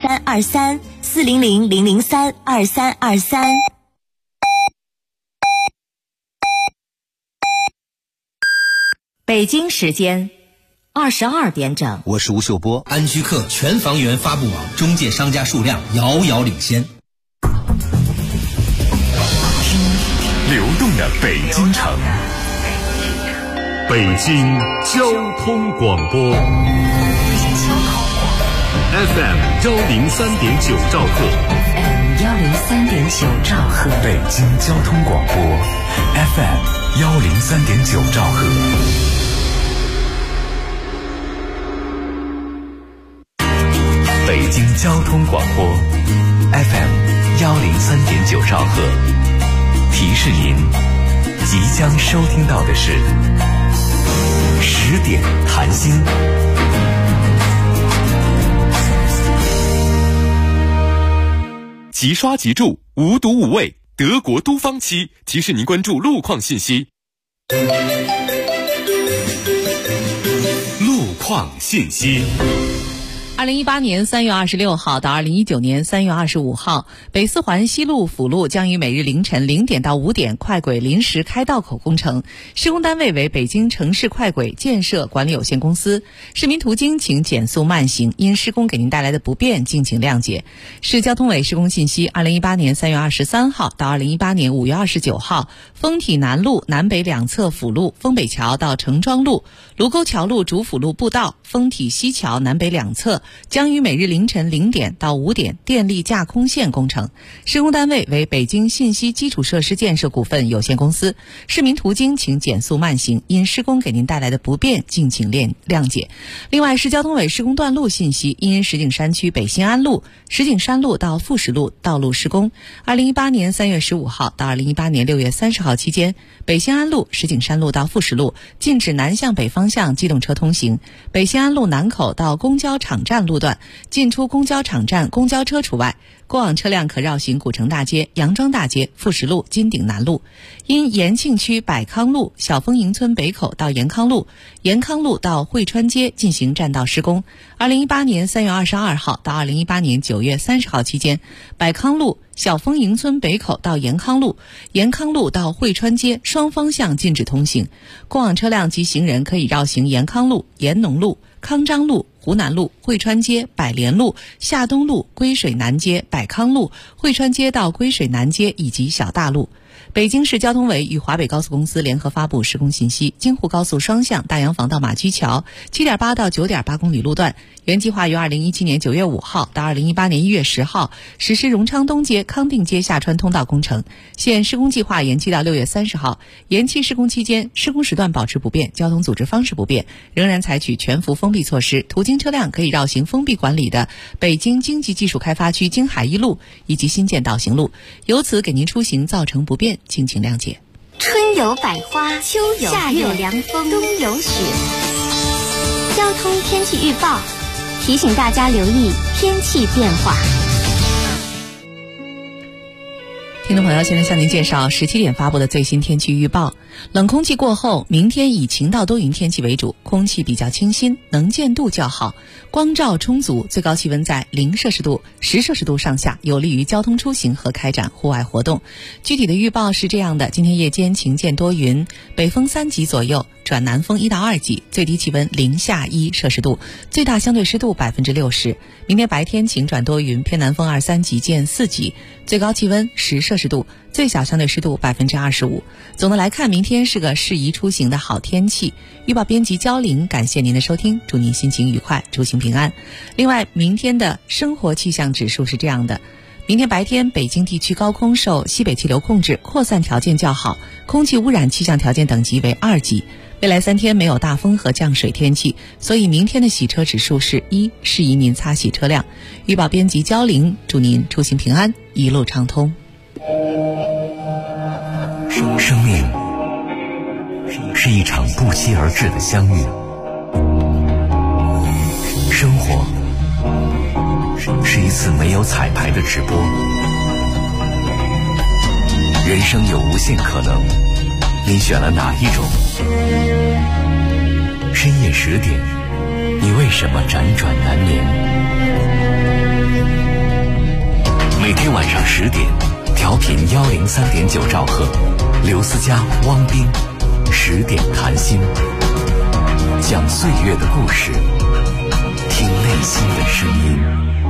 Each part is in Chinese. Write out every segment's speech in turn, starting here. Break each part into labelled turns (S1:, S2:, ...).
S1: 23234000032323。北京时间22点整，
S2: 我是吴秀波。
S3: 安居客全房源发布网中介商家数量遥遥领先。
S4: 流动的北京城，北京交通广播 FM 103.9兆赫，
S1: 103.9兆赫，
S4: 北京交通广播 FM 103.9兆赫。北京交通广播 FM 103.9兆赫，提示您即将收听到的是10点谈心。
S5: 即刷即住，无毒无味，德国都方漆提示您关注路况信息。路况信息。
S6: 2018年3月26号到2019年3月25号，北四环西路辅路将于每日凌晨0点到5点快轨临时开道口工程，施工单位为北京城市快轨建设管理有限公司。市民途经请减速慢行，因施工给您带来的不便敬请谅解。市交通委施工信息：2018年3月23号到2018年5月29号，丰体南路南北两侧辅路丰北桥到城庄路、卢沟桥路主辅路步道、丰体西桥南北两侧将于每日凌晨0点到5点电力架空线工程，施工单位为北京信息基础设施建设股份有限公司。市民途经请减速慢行，因施工给您带来的不便敬请谅解。另外，市交通委施工段路信息：因石景山区北新安路、石景山路到富石路道路施工，2018年3月15号到2018年6月30号期间，北新安路、石景山路到富石路禁止南向北方向机动车通行；北新安路南口到公交场站路段进出公交场站公交车除外，过往车辆可绕行古城大街、杨庄大街、富石路、金鼎南路。因延庆区百康路小丰营村北口到延康路、延康路到汇川街进行占道施工，2018年3月22号到2018年9月30号期间，百康路小丰营村北口到延康路、延康路到汇川街双方向禁止通行，过往车辆及行人可以绕行延康路、延农路、康章路、湖南路、汇川街、百联路、夏东路、归水南街、百康路、汇川街到归水南街以及小大路。北京市交通委与华北高速公司联合发布施工信息：京沪高速双向大洋房到马驹桥 7.8 到 9.8 公里路段，原计划于2017年9月5号到2018年1月10号实施荣昌东街、康定街下穿通道工程，现施工计划延期到6月30号。延期施工期间，施工时段保持不变，交通组织方式不变，仍然采取全幅封闭措施，途经车辆可以绕行封闭管理的北京经济技术开发区京海一路以及新建道行路，由此给您出行造成不便，敬请谅解。
S7: 春有百花，秋有夏有凉风，冬有雪。交通天气预报提醒大家留意天气变化。
S6: 听众朋友，现在向您介绍17点发布的最新天气预报。冷空气过后，明天以晴到多云天气为主，空气比较清新，能见度较好，光照充足，最高气温在0摄氏度、10摄氏度上下，有利于交通出行和开展户外活动。具体的预报是这样的：今天夜间晴间多云，北风3级左右，转南风1到2级，最低气温0下1摄氏度，最大相对湿度60%。明天白天晴转多云，偏南风2、3级见4级，最高气温10摄氏度，最小相对湿度25%。总的来看，明天是个适宜出行的好天气。预报编辑焦玲，感谢您的收听，祝您心情愉快，出行平安。另外，明天的生活气象指数是这样的：明天白天，北京地区高空受西北气流控制，扩散条件较好，空气污染气象条件等级为2级。未来3天没有大风和降水天气，所以明天的洗车指数是1，适宜您擦洗车辆。预报编辑焦玲，祝您出行平安，一路畅通。
S4: 生命是一场不期而至的相遇，生活是一次没有彩排的直播，人生有无限可能，你选了哪一种？深夜10点，你为什么辗转难眠？ 103.9兆赫，刘思佳、汪斌10点谈心，讲岁月的故事，听内心的声音。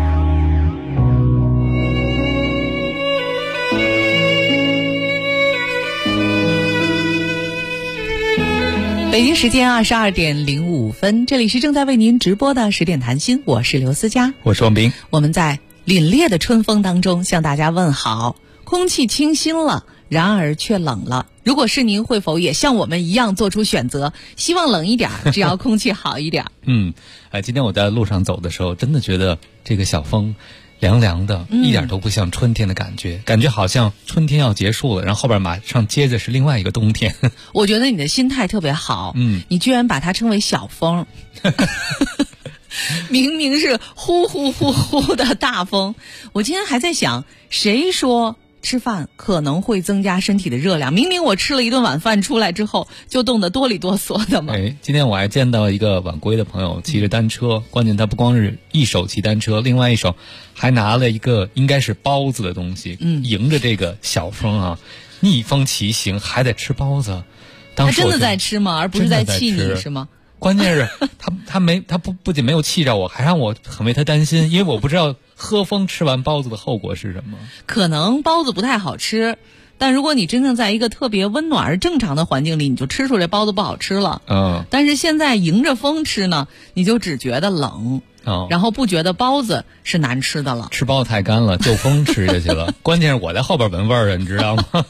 S6: 北京时间22点05分，这里是正在为您直播的10点谈心，我是刘思佳，
S5: 我是王斌。
S6: 我们在凛冽的春风当中向大家问好。空气清新了，然而却冷了。如果是您，会否也像我们一样做出选择，希望冷一点，只要空气好一点？
S2: 今天我在路上走的时候，真的觉得这个小风凉凉的，一点都不像春天的感觉，感觉好像春天要结束了，然后后边马上接着是另外一个冬天。
S6: 我觉得你的心态特别好，你居然把它称为小风。明明是呼呼呼呼的大风。我今天还在想，谁说吃饭可能会增加身体的热量？明明我吃了一顿晚饭出来之后就冻得哆里哆嗦的嘛。
S2: 今天我还见到一个晚归的朋友骑着单车，关键他不光是一手骑单车，另外一手还拿了一个应该是包子的东西，迎着这个小风啊，逆风骑行，还得吃包子。
S6: 他真的在吃吗？而不是在气你是吗？
S2: 关键是他不仅没有气着我，还让我很为他担心，因为我不知道喝风吃完包子的后果是什么。
S6: 可能包子不太好吃，但如果你真正在一个特别温暖而正常的环境里，你就吃出来包子不好吃了。但是现在迎着风吃呢，你就只觉得冷，然后不觉得包子是难吃的了。
S2: 吃包子太干了，就风吃下去了。关键是我在后边闻味儿，你知道吗？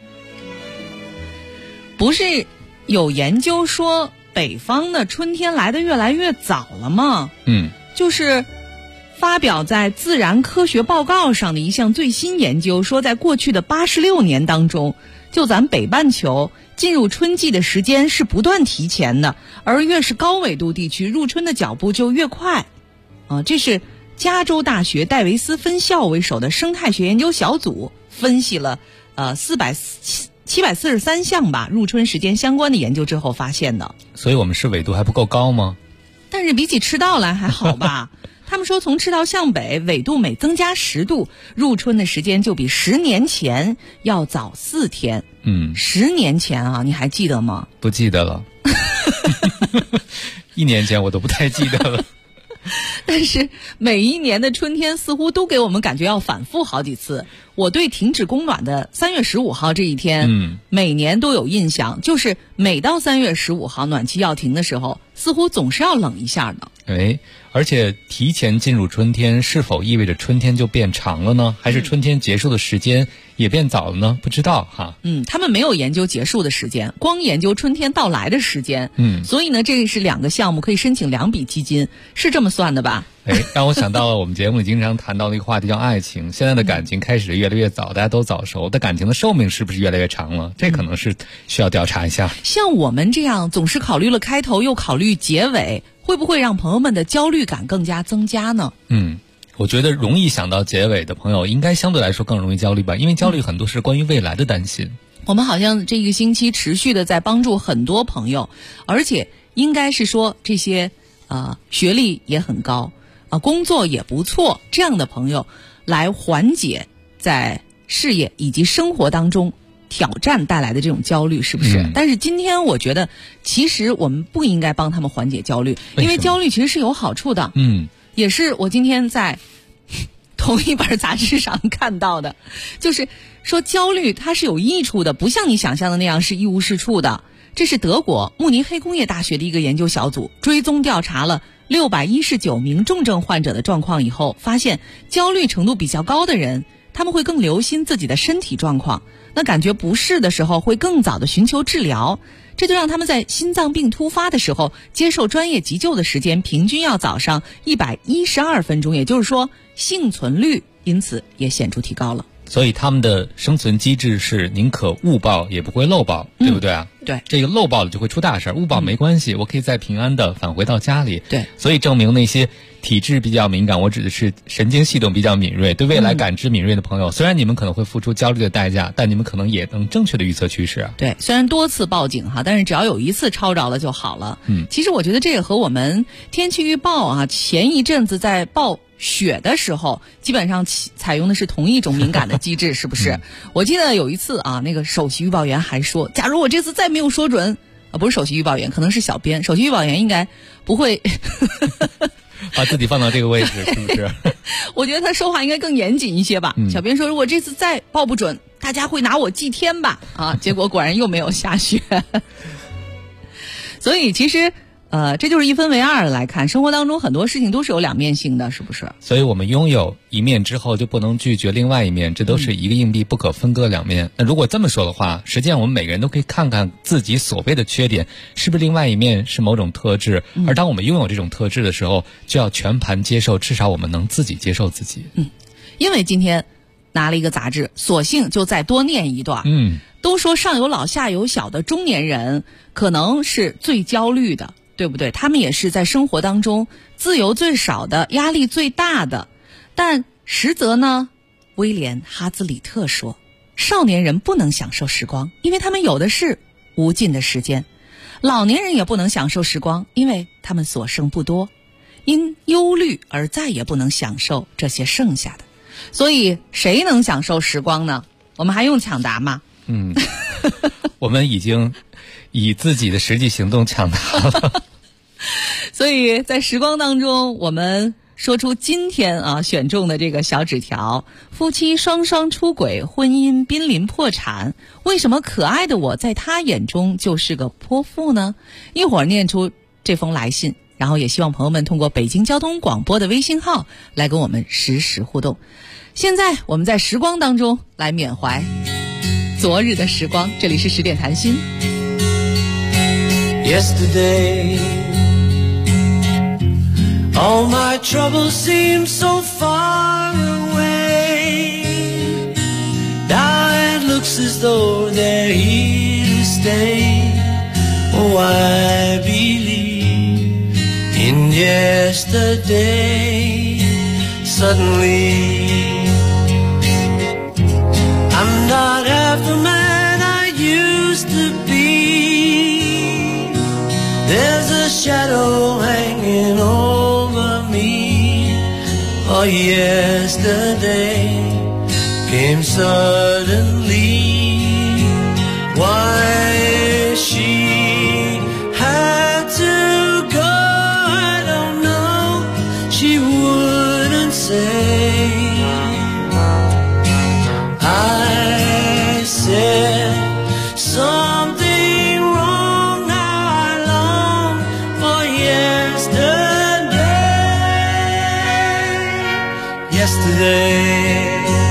S6: 不是有研究说北方的春天来得越来越早了吗？就是发表在《自然科学报告》上的一项最新研究说，在过去的86年当中，就咱北半球进入春季的时间是不断提前的，而越是高纬度地区入春的脚步就越快。这是加州大学戴维斯分校为首的生态学研究小组分析了743项入春时间相关的研究之后发现的。
S2: 所以我们是纬度还不够高吗？
S6: 但是比起赤道来还好吧。他们说从赤道向北，纬度每增加10度，入春的时间就比10年前要早4天。10年前啊，你还记得吗？
S2: 不记得了。1年前我都不太记得了。
S6: 但是每一年的春天似乎都给我们感觉要反复好几次。我对停止供暖的3月15号这一天，每年都有印象，就是每到3月15号暖气要停的时候，似乎总是要冷一下的。
S2: 而且提前进入春天，是否意味着春天就变长了呢？还是春天结束的时间也变早了呢？不知道哈。
S6: 他们没有研究结束的时间，光研究春天到来的时间。所以呢，这是2个项目，可以申请2笔基金，是这么算的吧？
S2: 让我想到了我们节目里经常谈到的一个话题，叫爱情。现在的感情开始越来越早，大家都早熟，但感情的寿命是不是越来越长了？这可能是需要调查一下。
S6: 像我们这样总是考虑了开头又考虑结尾，会不会让朋友们的焦虑感更加增加呢？
S2: 我觉得容易想到结尾的朋友应该相对来说更容易焦虑吧，因为焦虑很多是关于未来的担心。
S6: 我们好像这一个星期持续的在帮助很多朋友，而且应该是说这些学历也很高工作也不错这样的朋友，来缓解在事业以及生活当中挑战带来的这种焦虑，是不是？但是今天我觉得其实我们不应该帮他们缓解焦虑，因为焦虑其实是有好处的。也是我今天在同一本杂志上看到的，就是说焦虑它是有益处的，不像你想象的那样是一无是处的。这是德国慕尼黑工业大学的一个研究小组追踪调查了619名重症患者的状况以后，发现焦虑程度比较高的人，他们会更留心自己的身体状况，那感觉不适的时候会更早的寻求治疗，这就让他们在心脏病突发的时候接受专业急救的时间平均要早上112分钟，也就是说幸存率因此也显著提高了。
S2: 所以他们的生存机制是宁可误报也不会漏报，对不对啊？
S6: 对，
S2: 这个漏报了就会出大事，误报没关系，我可以再平安的返回到家里。
S6: 对，
S2: 所以证明那些体质比较敏感，我指的是神经系统比较敏锐，对未来感知敏锐的朋友，虽然你们可能会付出焦虑的代价，但你们可能也能正确的预测趋势啊。
S6: 对，虽然多次报警但是只要有一次抄着了就好了。其实我觉得这个和我们天气预报前一阵子在报雪的时候，基本上采用的是同一种敏感的机制，是不是？我记得有一次啊，那个首席预报员还说，假如我这次再没有说准，不是首席预报员，可能是小编。首席预报员应该不会
S2: 把自己放到这个位置，是不是？
S6: 我觉得他说话应该更严谨一些吧。小编说，如果这次再报不准，大家会拿我祭天吧？啊，结果果然又没有下雪。所以其实这就是一分为二来看，生活当中很多事情都是有两面性的，是不是？
S2: 所以我们拥有一面之后就不能拒绝另外一面，这都是一个硬币不可分割两面。那如果这么说的话，实际上我们每个人都可以看看自己所谓的缺点是不是另外一面是某种特质，而当我们拥有这种特质的时候，就要全盘接受，至少我们能自己接受自己。
S6: 因为今天拿了一个杂志，索性就再多念一段。都说上有老下有小的中年人可能是最焦虑的，对不对？他们也是在生活当中自由最少的，压力最大的。但实则呢，威廉·哈兹里特说，少年人不能享受时光，因为他们有的是无尽的时间；老年人也不能享受时光，因为他们所剩不多，因忧虑而再也不能享受这些剩下的。所以谁能享受时光呢？我们还用抢答吗？
S2: 我们已经以自己的实际行动抢答了。
S6: 所以在时光当中，我们说出今天选中的这个小纸条：夫妻双双出轨，婚姻濒临破产，为什么可爱的我在他眼中就是个泼妇呢？一会儿念出这封来信，然后也希望朋友们通过北京交通广播的微信号来跟我们实时互动。现在我们在时光当中来缅怀昨日的时光，这里是10点谈心。
S8: Yesterday all my troubles seem so far away. Now it looks as though they're here to stay. Oh, I believe in yesterday. Suddenly I'm not half the man I used to be. There's a shadow hanging over me. Oh, yesterday came suddenly. Why she had to go, I don't know. She wouldn't say. I said something wrong. Now I long for yesterday.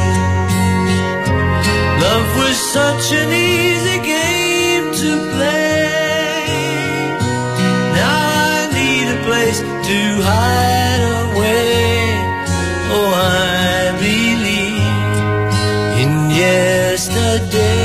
S8: Love was such an easy game to play. Now I need a place to hide away. Oh, I believe in yesterday.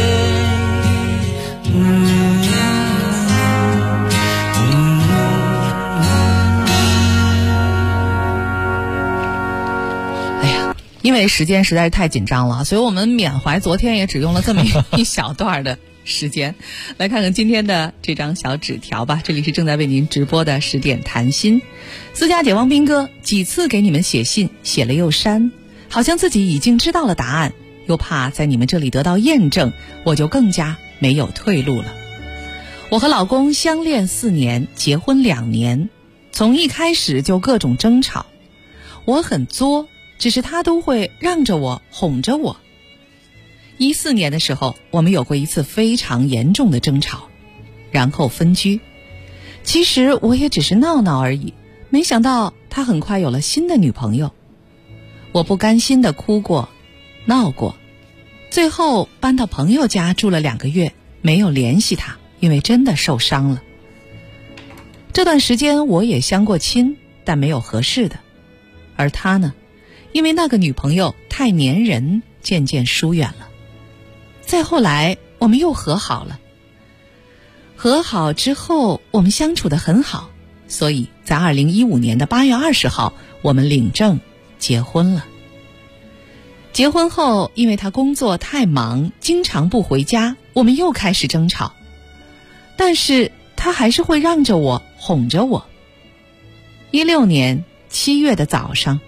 S6: 哎呀，因为时间实在是太紧张了，所以我们缅怀昨天也只用了这么一小段的时间。来看看今天的这张小纸条吧。这里是正在为您直播的10点谈心。私家姐汪斌哥，几次给你们写信，写了又删，好像自己已经知道了答案，又怕在你们这里得到验证，我就更加没有退路了。我和老公相恋4年，结婚2年，从一开始就各种争吵。我很作，只是他都会让着我，哄着我。14年的时候，我们有过一次非常严重的争吵，然后分居。其实我也只是闹闹而已，没想到他很快有了新的女朋友。我不甘心地哭过，闹过，最后搬到朋友家住了2个月，没有联系他，因为真的受伤了。这段时间我也相过亲，但没有合适的。而他呢，因为那个女朋友太粘人，渐渐疏远了。再后来我们又和好了，和好之后我们相处得很好，所以在2015年的8月20号我们领证结婚了。结婚后因为他工作太忙，经常不回家，我们又开始争吵，但是他还是会让着我，哄着我。16年7月的早上，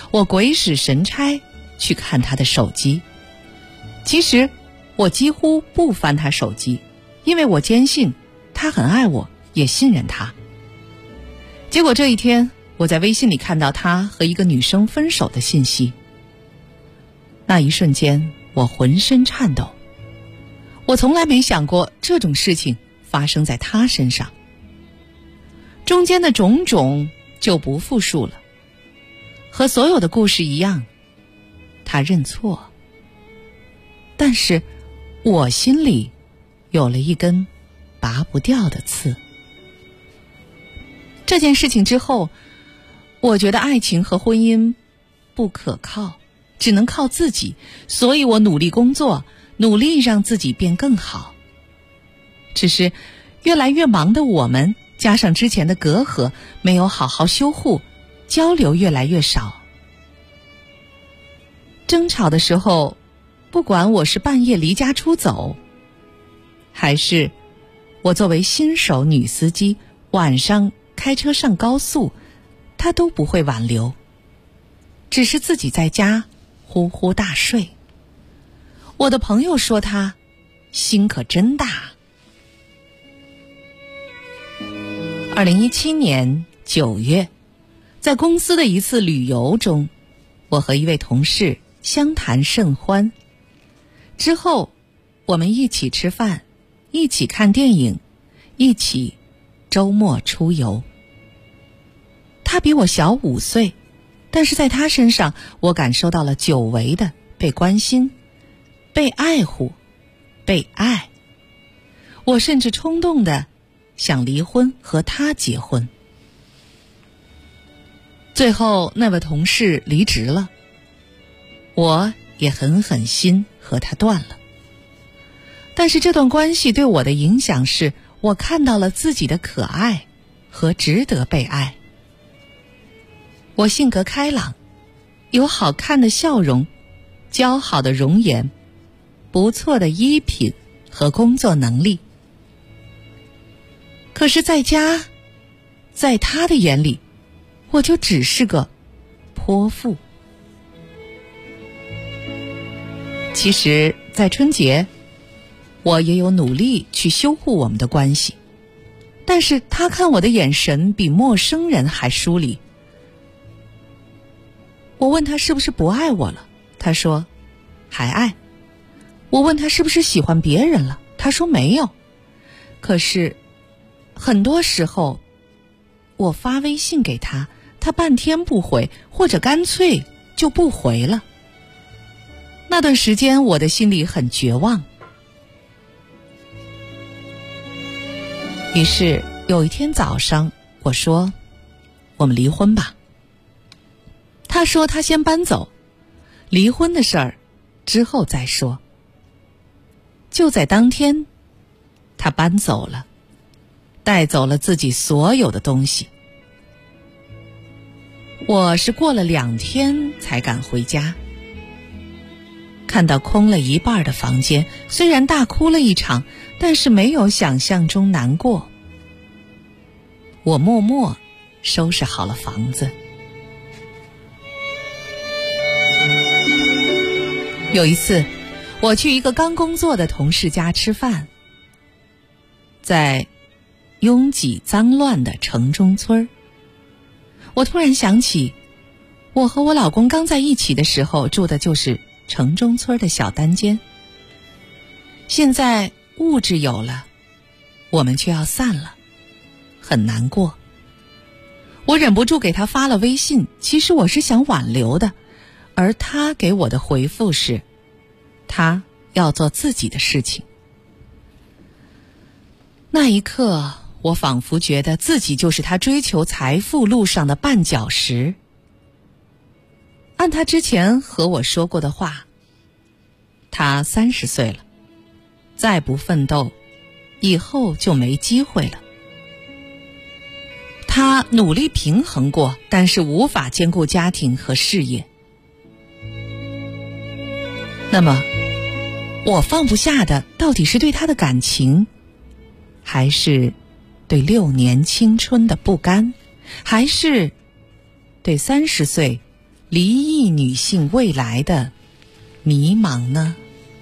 S6: 我鬼使神差去看他的手机。其实我几乎不翻他手机，因为我坚信他很爱我，也信任他。结果这一天，我在微信里看到他和一个女生分手的信息。那一瞬间，我浑身颤抖。我从来没想过这种事情发生在他身上。中间的种种就不复述了。和所有的故事一样，他认错。但是我心里有了一根拔不掉的刺。这件事情之后，我觉得爱情和婚姻不可靠，只能靠自己，所以我努力工作，努力让自己变更好。只是越来越忙的我们，加上之前的隔阂，没有好好修护，交流越来越少。争吵的时候，不管我是半夜离家出走，还是我作为新手女司机晚上开车上高速，他都不会挽留，只是自己在家呼呼大睡。我的朋友说他心可真大。2017年9月，在公司的一次旅游中，我和一位同事相谈甚欢。之后我们一起吃饭，一起看电影，一起周末出游。他比我小5岁，但是在他身上我感受到了久违的被关心、被爱护、被爱。我甚至冲动地想离婚和他结婚。最后那位同事离职了，我也狠心和他断了。但是这段关系对我的影响是，我看到了自己的可爱和值得被爱。我性格开朗，有好看的笑容，姣好的容颜，不错的衣品和工作能力。可是在家，在他的眼里，我就只是个泼妇。其实在春节，我也有努力去修护我们的关系，但是他看我的眼神比陌生人还疏离。我问他是不是不爱我了，他说还爱。我问他是不是喜欢别人了，他说没有。可是很多时候，我发微信给他，他半天不回，或者干脆就不回了。那段时间我的心里很绝望。于是有一天早上，我说我们离婚吧。他说他先搬走，离婚的事儿之后再说。就在当天，他搬走了，带走了自己所有的东西。我是过了2天才敢回家，看到空了一半的房间，虽然大哭了一场，但是没有想象中难过。我默默收拾好了房子。有一次，我去一个刚工作的同事家吃饭，在拥挤脏乱的城中村，我突然想起，我和我老公刚在一起的时候住的就是城中村的小单间。现在物质有了，我们却要散了，很难过。我忍不住给他发了微信，其实我是想挽留的，而他给我的回复是，他要做自己的事情。那一刻，我仿佛觉得自己就是他追求财富路上的绊脚石。按他之前和我说过的话，他30岁了，再不奋斗，以后就没机会了。他努力平衡过，但是无法兼顾家庭和事业。那么，我放不下的到底是对他的感情，还是对6年青春的不甘，还是对30岁离异女性未来的迷茫呢？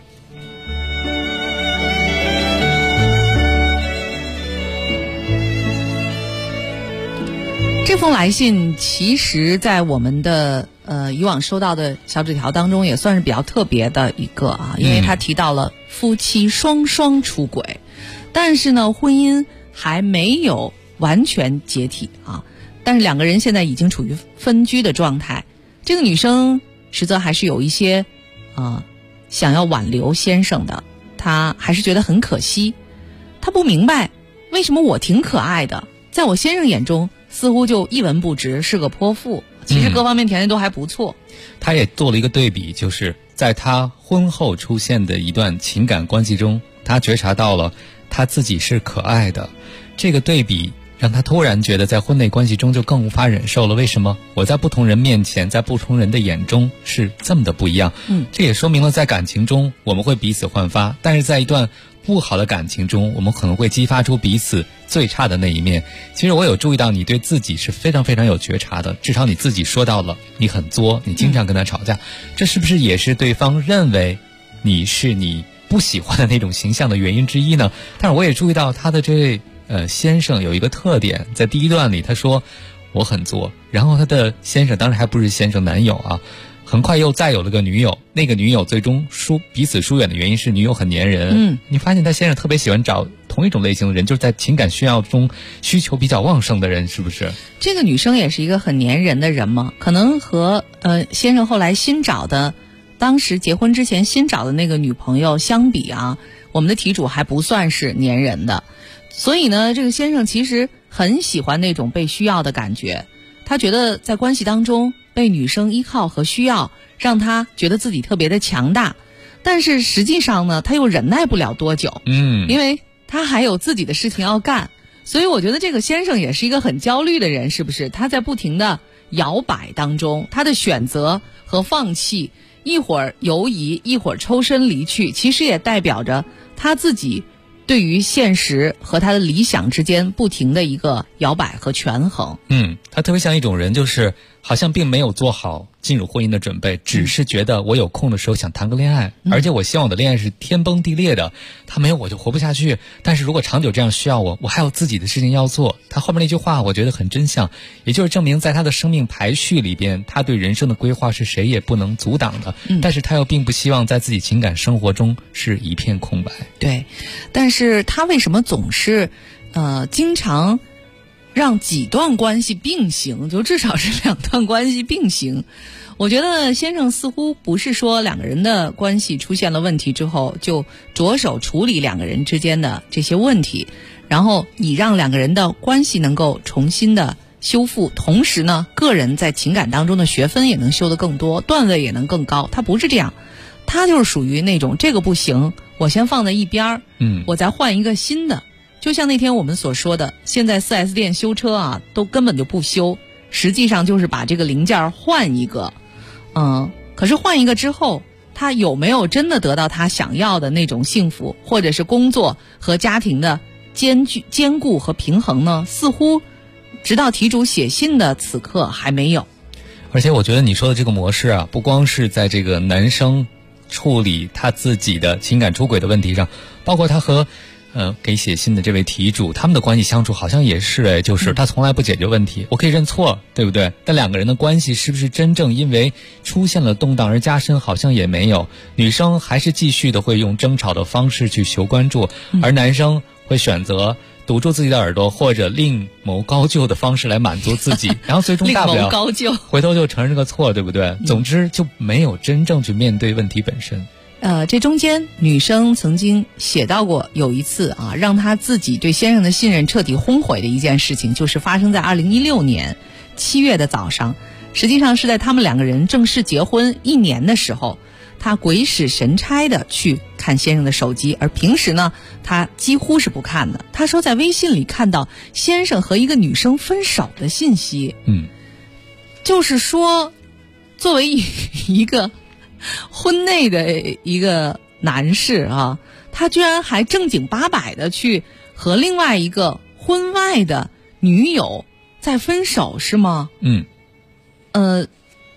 S6: 这封来信其实在我们的以往收到的小纸条当中也算是比较特别的一个啊，因为他提到了夫妻双双出轨，但是呢婚姻还没有完全解体啊，但是两个人现在已经处于分居的状态。这个女生实则还是有一些想要挽留先生的，她还是觉得很可惜。她不明白为什么我挺可爱的，在我先生眼中似乎就一文不值，是个泼妇，其实各方面条件都还不错。
S2: 他也做了一个对比，就是在他婚后出现的一段情感关系中，他觉察到了他自己是可爱的。这个对比让他突然觉得在婚内关系中就更无法忍受了。为什么我在不同人面前，在不同人的眼中是这么的不一样？这也说明了在感情中我们会彼此焕发，但是在一段不好的感情中，我们可能会激发出彼此最差的那一面。其实我有注意到你对自己是非常非常有觉察的，至少你自己说到了你很作，你经常跟他吵架，这是不是也是对方认为你是你不喜欢的那种形象的原因之一呢？但是我也注意到他的这位先生有一个特点，在第一段里他说我很作，然后他的先生当然还不是先生，男友啊，很快又再有了个女友，那个女友最终彼此疏远的原因是女友很粘人。你发现他先生特别喜欢找同一种类型的人，就是在情感需要中需求比较旺盛的人，是不是？
S6: 这个女生也是一个很粘人的人吗？可能和先生后来新找的，当时结婚之前新找的那个女朋友相比啊，我们的题主还不算是粘人的。所以呢，这个先生其实很喜欢那种被需要的感觉，他觉得在关系当中被女生依靠和需要，让他觉得自己特别的强大。但是实际上呢，他又忍耐不了多久，因为他还有自己的事情要干。所以我觉得这个先生也是一个很焦虑的人，是不是？他在不停的摇摆当中，他的选择和放弃，一会儿犹疑，一会儿抽身离去，其实也代表着他自己对于现实和他的理想之间不停的一个摇摆和权衡。
S2: 他特别像一种人，就是好像并没有做好进入婚姻的准备，只是觉得我有空的时候想谈个恋爱，而且我希望我的恋爱是天崩地裂的，他没有我就活不下去。但是如果长久这样需要我还有自己的事情要做。他后面那句话我觉得很真相，也就是证明在他的生命排序里边，他对人生的规划是谁也不能阻挡的，但是他又并不希望在自己情感生活中是一片空白。
S6: 对，但是他为什么总是经常让几段关系并行，就至少是2段关系并行？我觉得先生似乎不是说两个人的关系出现了问题之后就着手处理两个人之间的这些问题，然后以让两个人的关系能够重新的修复，同时呢个人在情感当中的学分也能修得更多，段位也能更高。他不是这样，他就是属于那种这个不行我先放在一边，我再换一个新的。就像那天我们所说的，现在 4S 店修车啊都根本就不修，实际上就是把这个零件换一个。可是换一个之后，他有没有真的得到他想要的那种幸福，或者是工作和家庭的兼顾和平衡呢？似乎直到题主写信的此刻还没有。
S2: 而且我觉得你说的这个模式啊，不光是在这个男生处理他自己的情感出轨的问题上，包括他和给写信的这位题主，他们的关系相处好像也是就是他从来不解决问题，我可以认错，对不对？但两个人的关系是不是真正因为出现了动荡而加深，好像也没有。女生还是继续的会用争吵的方式去求关注，而男生会选择堵住自己的耳朵，或者另谋高就的方式来满足自己，然后最终大不了
S6: 另谋高就，
S2: 回头就承认这个错，对不对？总之就没有真正去面对问题本身。
S6: 这中间女生曾经写到过有一次啊，让她自己对先生的信任彻底轰毁的一件事情，就是发生在2016年7月的早上。实际上是在他们两个人正式结婚1年的时候，她鬼使神差的去看先生的手机，而平时呢她几乎是不看的。她说在微信里看到先生和一个女生分手的信息。就是说作为一个婚内的一个男士啊，他居然还正经八百的去和另外一个婚外的女友在分手，是吗？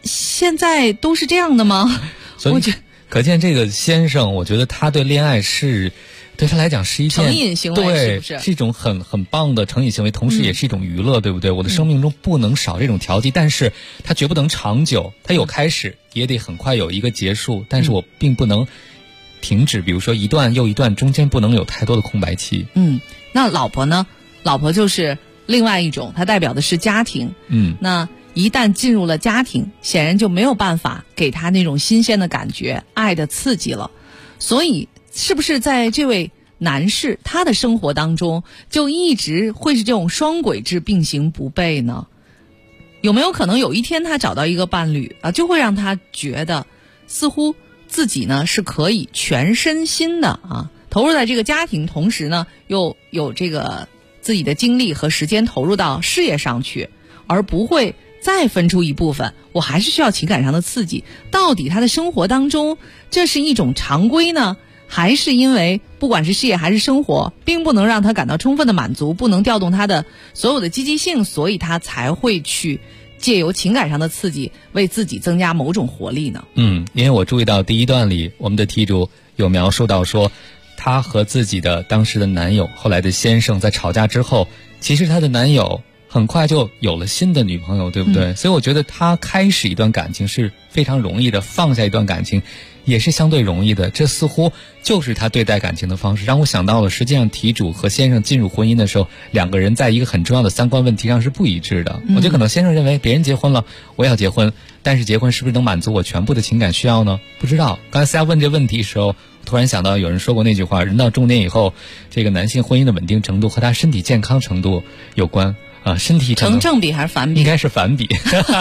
S6: 现在都是这样的吗？
S2: 所以可见这个先生，我觉得他对恋爱是对他来讲是一件
S6: 成瘾行为，
S2: 对，
S6: 是不是？
S2: 是一种很棒的成瘾行为，同时也是一种娱乐，对不对？我的生命中不能少这种调剂，但是它绝不能长久，它有开始，也得很快有一个结束，但是我并不能停止，比如说一段又一段，中间不能有太多的空白期。
S6: 那老婆呢？老婆就是另外一种，它代表的是家庭。那一旦进入了家庭，显然就没有办法给他那种新鲜的感觉，爱的刺激了。所以是不是在这位男士他的生活当中就一直会是这种双轨制并行不悖呢？有没有可能有一天他找到一个伴侣啊，就会让他觉得似乎自己呢是可以全身心的啊投入在这个家庭，同时呢又有这个自己的精力和时间投入到事业上去，而不会再分出一部分我还是需要情感上的刺激。到底他的生活当中这是一种常规呢，还是因为不管是事业还是生活并不能让他感到充分的满足，不能调动他的所有的积极性，所以他才会去借由情感上的刺激为自己增加某种活力呢？
S2: 因为我注意到第一段里我们的题主有描述到说，她和自己的当时的男友后来的先生在吵架之后，其实她的男友很快就有了新的女朋友，对不对？所以我觉得她开始一段感情是非常容易的，放下一段感情也是相对容易的，这似乎就是她对待感情的方式，让我想到了实际上题主和先生进入婚姻的时候，两个人在一个很重要的三观问题上是不一致的。我觉得可能先生认为别人结婚了我也要结婚，但是结婚是不是能满足我全部的情感需要呢？不知道。刚才大家问这问题的时候，突然想到有人说过那句话，人到中年以后，这个男性婚姻的稳定程度和他身体健康程度有关啊，身体
S6: 成正比还是反比？
S2: 应该是反比。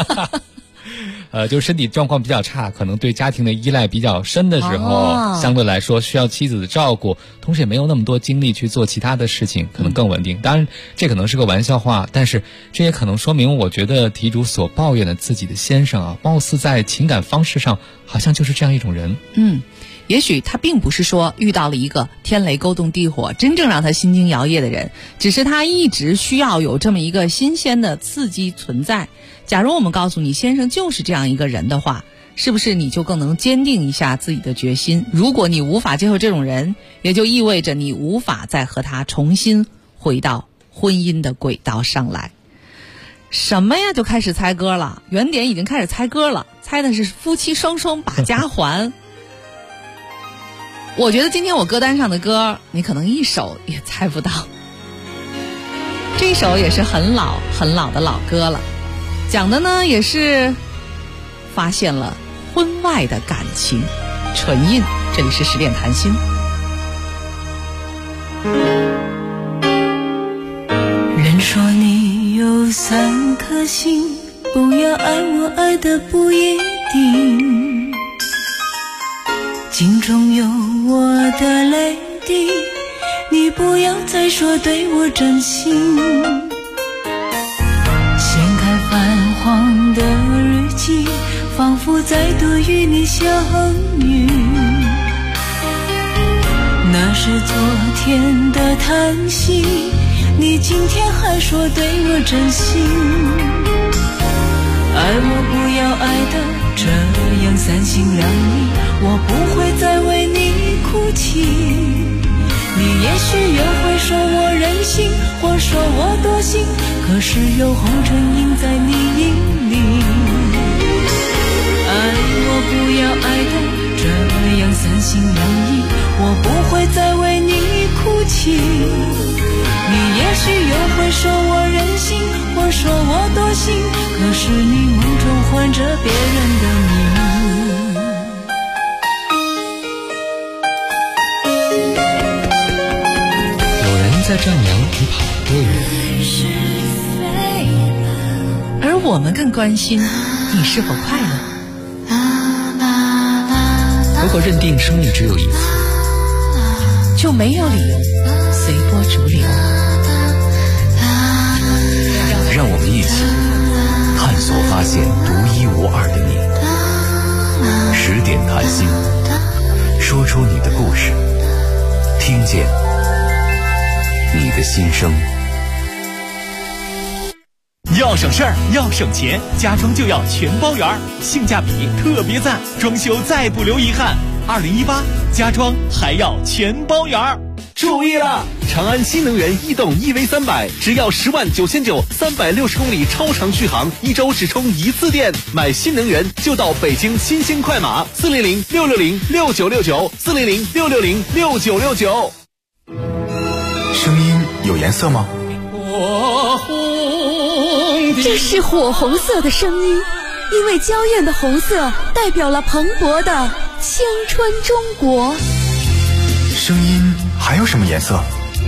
S2: 就是身体状况比较差，可能对家庭的依赖比较深的时候，相对来说需要妻子的照顾，同时也没有那么多精力去做其他的事情，可能更稳定。当然这可能是个玩笑话，但是这也可能说明我觉得题主所抱怨的自己的先生啊，貌似在情感方式上好像就是这样一种人。
S6: 也许他并不是说遇到了一个天雷勾动地火真正让他心惊摇曳的人，只是他一直需要有这么一个新鲜的刺激存在。假如我们告诉你先生就是这样一个人的话，是不是你就更能坚定一下自己的决心？如果你无法接受这种人，也就意味着你无法再和他重新回到婚姻的轨道上来。什么呀，就开始猜歌了，原点已经开始猜歌了，猜的是夫妻双双把家还。我觉得今天我歌单上的歌你可能一首也猜不到，这首也是很老很老的老歌了，讲的呢也是发现了婚外的感情，纯印。这里是10点谈心。
S8: 人说你有3颗心，不要爱我爱的不一定，镜中有我的泪滴，你不要再说对我真心。掀开泛黄的日记，仿佛再度与你相遇，那是昨天的叹息，你今天还说对我真心。爱我不要爱的这样三心两意，我不会再为你哭泣。你也许又会说我任性，或说我多心，可是有红尘印在你眼里。爱我不要爱的这样三心两意，我不会再为你哭泣。你也许又会说我任性，或说我多心，可是你梦中唤着别人的名。
S2: 有人在丈量你跑多远，
S6: 而我们更关心你是否快乐。
S2: 如果认定生命只有一次，
S6: 就没有理由随波逐流。
S4: 让我们一起探索发现独一无二的你。10点谈心，说出你的故事，听见你的心声。
S9: 要省事儿，要省钱，家装就要全包圆，性价比特别赞，装修再不留遗憾。2018家装还要全包圆。注意了，长安新能源逸动 EV300只要10.99000，360公里超长续航，1周只充1次电。买新能源就到北京新兴快马，400-660-6969，400-660-6969。
S10: 声音有颜色吗？
S11: 这是火红色的声音，因为娇艳的红色代表了蓬勃的青春中国。
S10: 声音还有什么颜色？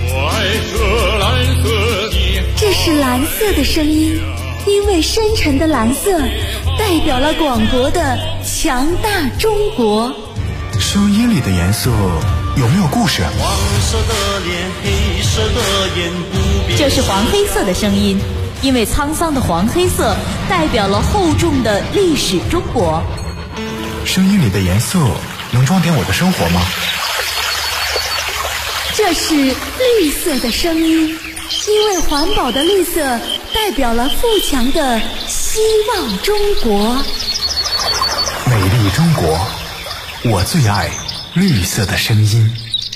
S11: 这是蓝色的声音，因为深沉的蓝色代表了广博的强大中国。
S10: 声音里的颜色有没有故事？
S12: 黄色的脸，黑色的眼，不变。
S13: 这是黄黑色的声音，因为沧桑的黄黑色代表了厚重的历史中国。
S10: 声音里的颜色能装点我的生活吗？
S11: 这是绿色的声音，因为环保的绿色代表了富强的希望中国。
S10: 美丽中国，我最爱绿色的声音。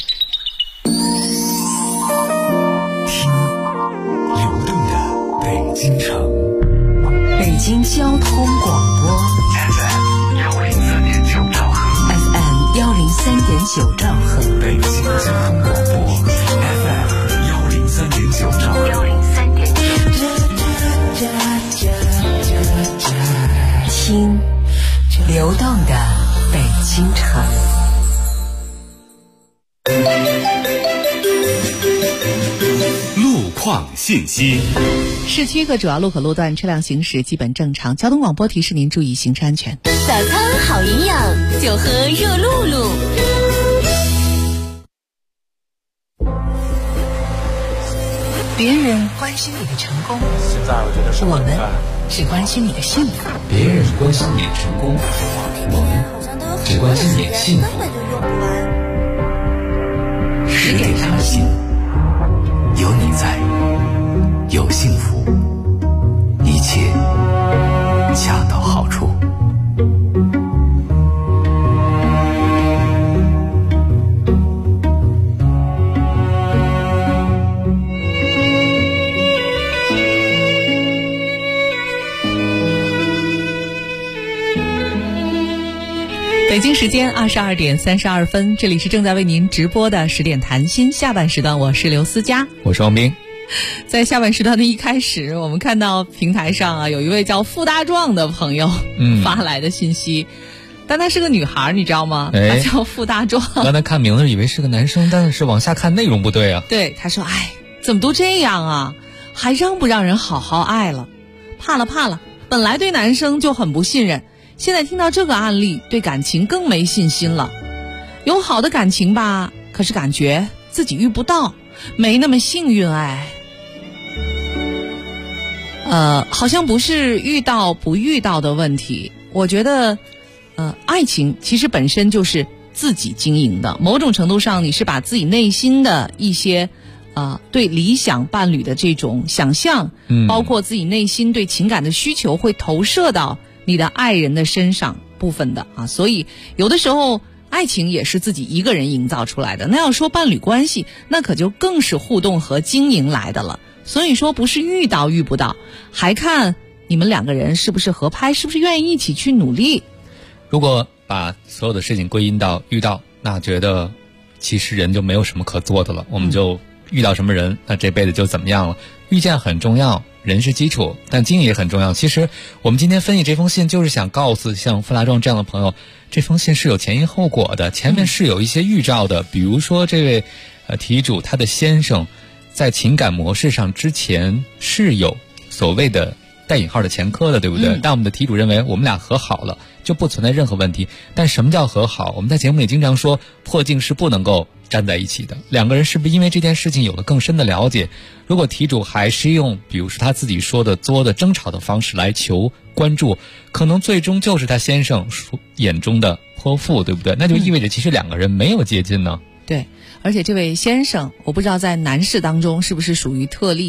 S4: 听流动的北京城，
S14: 北京交通广播
S4: FM 103.9兆赫
S14: ，FM 103.9兆赫，
S4: 北京交通广播 FM 103.9兆赫
S14: 听流动的北京城。
S5: 路况信息。
S6: 市区各主要路口路段车辆行驶基本正常，交通广播提示您注意行车安全。
S7: 早餐好营养，就喝热露露。
S14: 别人关心你的成功，
S15: 现在我觉得是
S14: 我们只关心你的幸福。
S2: 别人关心你的成功，我们只关心你的幸福。
S4: 10点开心，有你在，有幸福，一切恰到好处。
S6: 北京时间22点32分，这里是正在为您直播的10点谈心下半时段，我是刘思佳，
S2: 我是王斌。
S6: 在下半时段的一开始，我们看到平台上有一位叫傅大壮的朋友发来的信息，但她是个女孩，你知道吗？她叫傅大壮。
S2: 刚才看名字以为是个男生，但是往下看内容不对啊。
S6: 对，他说：“哎，怎么都这样啊？还让不让人好好爱了？怕了！本来对男生就很不信任。”现在听到这个案例，对感情更没信心了。有好的感情吧，可是感觉自己遇不到，没那么幸运哎。好像不是遇到不遇到的问题，我觉得，爱情其实本身就是自己经营的。某种程度上，你是把自己内心的一些，对理想伴侣的这种想象，包括自己内心对情感的需求，会投射到你的爱人的身上部分的啊，所以有的时候爱情也是自己一个人营造出来的。那要说伴侣关系，那可就更是互动和经营来的了。所以说不是遇到遇不到，还看你们两个人是不是合拍，是不是愿意一起去努力。
S2: 如果把所有的事情归因到遇到，那觉得其实人就没有什么可做的了，我们就遇到什么人，那这辈子就怎么样了。遇见很重要，人是基础，但经营也很重要。其实我们今天分析这封信，就是想告诉像傅大壮这样的朋友，这封信是有前因后果的，前面是有一些预兆的。比如说这位题主他的先生在情感模式上之前是有所谓的带引号的前科的，对不对？但我们的题主认为我们俩和好了，就不存在任何问题。但什么叫和好？我们在节目里经常说，破镜是不能够站在一起的。两个人是不是因为这件事情有了更深的了解？如果题主还是用比如说他自己说的作的争吵的方式来求关注，可能最终就是他先生眼中的泼妇，对不对？那就意味着其实两个人没有接近呢。
S6: 对，而且这位先生，我不知道在男士当中是不是属于特例。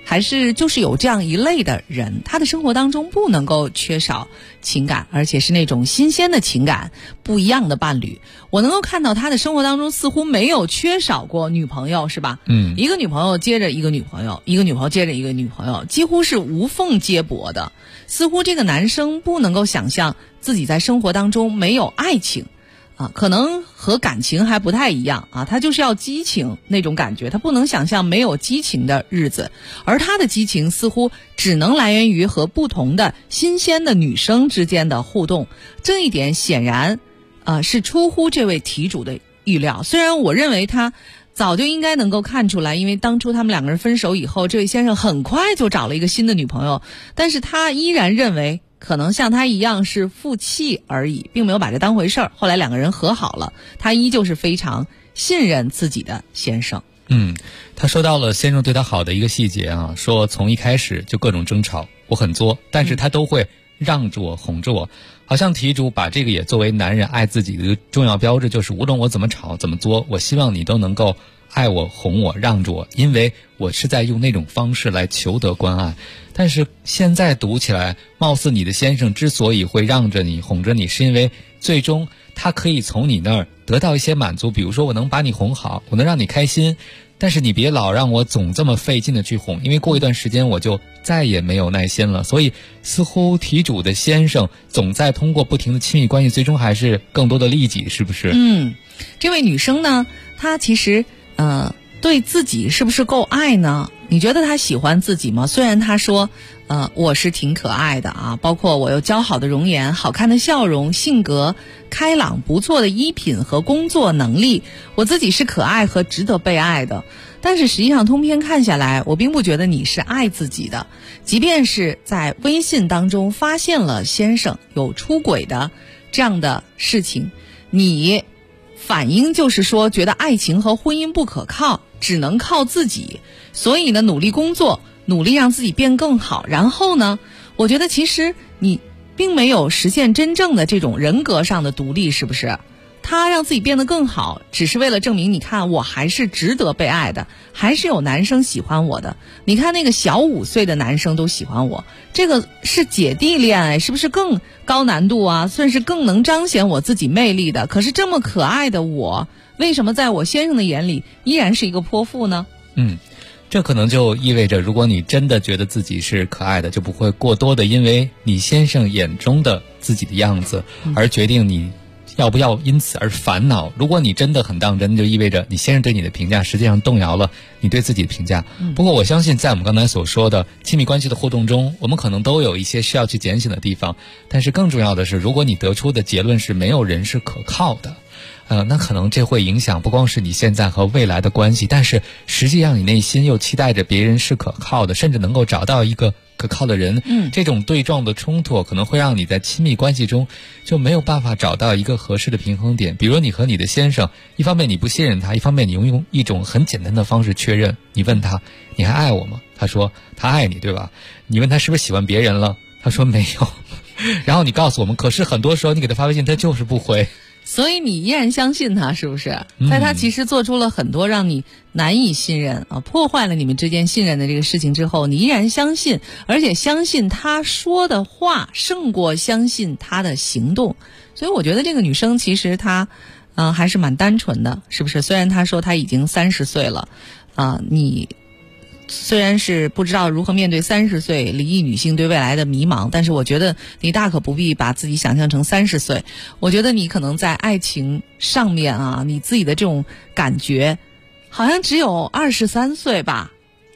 S6: 还是就是有这样一类的人，他的生活当中不能够缺少情感，而且是那种新鲜的情感，不一样的伴侣。我能够看到他的生活当中似乎没有缺少过女朋友，是吧？一个女朋友接着一个女朋友，一个女朋友接着一个女朋友，几乎是无缝接驳的。似乎这个男生不能够想象自己在生活当中没有爱情可能和感情还不太一样他就是要激情那种感觉，他不能想象没有激情的日子，而他的激情似乎只能来源于和不同的新鲜的女生之间的互动。这一点显然是出乎这位题主的预料。虽然我认为他早就应该能够看出来，因为当初他们两个人分手以后，这位先生很快就找了一个新的女朋友，但是他依然认为可能像他一样是负气而已，并没有把这当回事儿。后来两个人和好了，他依旧是非常信任自己的先生。
S2: 他说到了先生对他好的一个细节说从一开始就各种争吵，我很作，但是他都会让着我，哄着我。好像题主把这个也作为男人爱自己的一个重要标志，就是无论我怎么吵怎么作，我希望你都能够爱我，哄我，让着我，因为我是在用那种方式来求得关爱。但是现在读起来，貌似你的先生之所以会让着你，哄着你，是因为最终他可以从你那儿得到一些满足，比如说我能把你哄好，我能让你开心，但是你别老让我总这么费劲的去哄，因为过一段时间我就再也没有耐心了。所以似乎题主的先生总在通过不停的亲密关系，最终还是更多的利己，是不是？
S6: 这位女生呢，她其实对自己是不是够爱呢？你觉得她喜欢自己吗？虽然她说我是挺可爱的包括我有姣好的容颜，好看的笑容，性格开朗，不错的衣品和工作能力，我自己是可爱和值得被爱的。但是实际上通篇看下来，我并不觉得你是爱自己的。即便是在微信当中发现了先生有出轨的这样的事情，你反应就是说觉得爱情和婚姻不可靠，只能靠自己，所以呢努力工作，努力让自己变更好。然后呢，我觉得其实你并没有实现真正的这种人格上的独立，是不是？他让自己变得更好，只是为了证明你看我还是值得被爱的，还是有男生喜欢我的。你看那个小5岁的男生都喜欢我，这个是姐弟恋爱，是不是更高难度算是更能彰显我自己魅力的。可是这么可爱的我，为什么在我先生的眼里依然是一个泼妇呢？
S2: 这可能就意味着，如果你真的觉得自己是可爱的，就不会过多的因为你先生眼中的自己的样子而决定你要不要因此而烦恼。如果你真的很当真，就意味着你先生对你的评价实际上动摇了你对自己的评价。不过我相信在我们刚才所说的亲密关系的互动中，我们可能都有一些需要去检醒的地方，但是更重要的是，如果你得出的结论是没有人是可靠的，那可能这会影响不光是你现在和未来的关系，但是实际上你内心又期待着别人是可靠的，甚至能够找到一个可靠的人。这种对撞的冲突可能会让你在亲密关系中就没有办法找到一个合适的平衡点。比如你和你的先生，一方面你不信任他，一方面你用一种很简单的方式确认，你问他你还爱我吗？他说他爱你，对吧？你问他是不是喜欢别人了？他说没有。然后你告诉我们，可是很多时候你给他发微信他就是不回，
S6: 所以你依然相信他，是不是？在他其实做出了很多让你难以信任破坏了你们之间信任的这个事情之后，你依然相信，而且相信他说的话胜过相信他的行动。所以我觉得这个女生其实她还是蛮单纯的，是不是？虽然她说她已经30岁了你虽然是不知道如何面对30岁离异女性对未来的迷茫，但是我觉得你大可不必把自己想象成30岁。我觉得你可能在爱情上面你自己的这种感觉好像只有23岁吧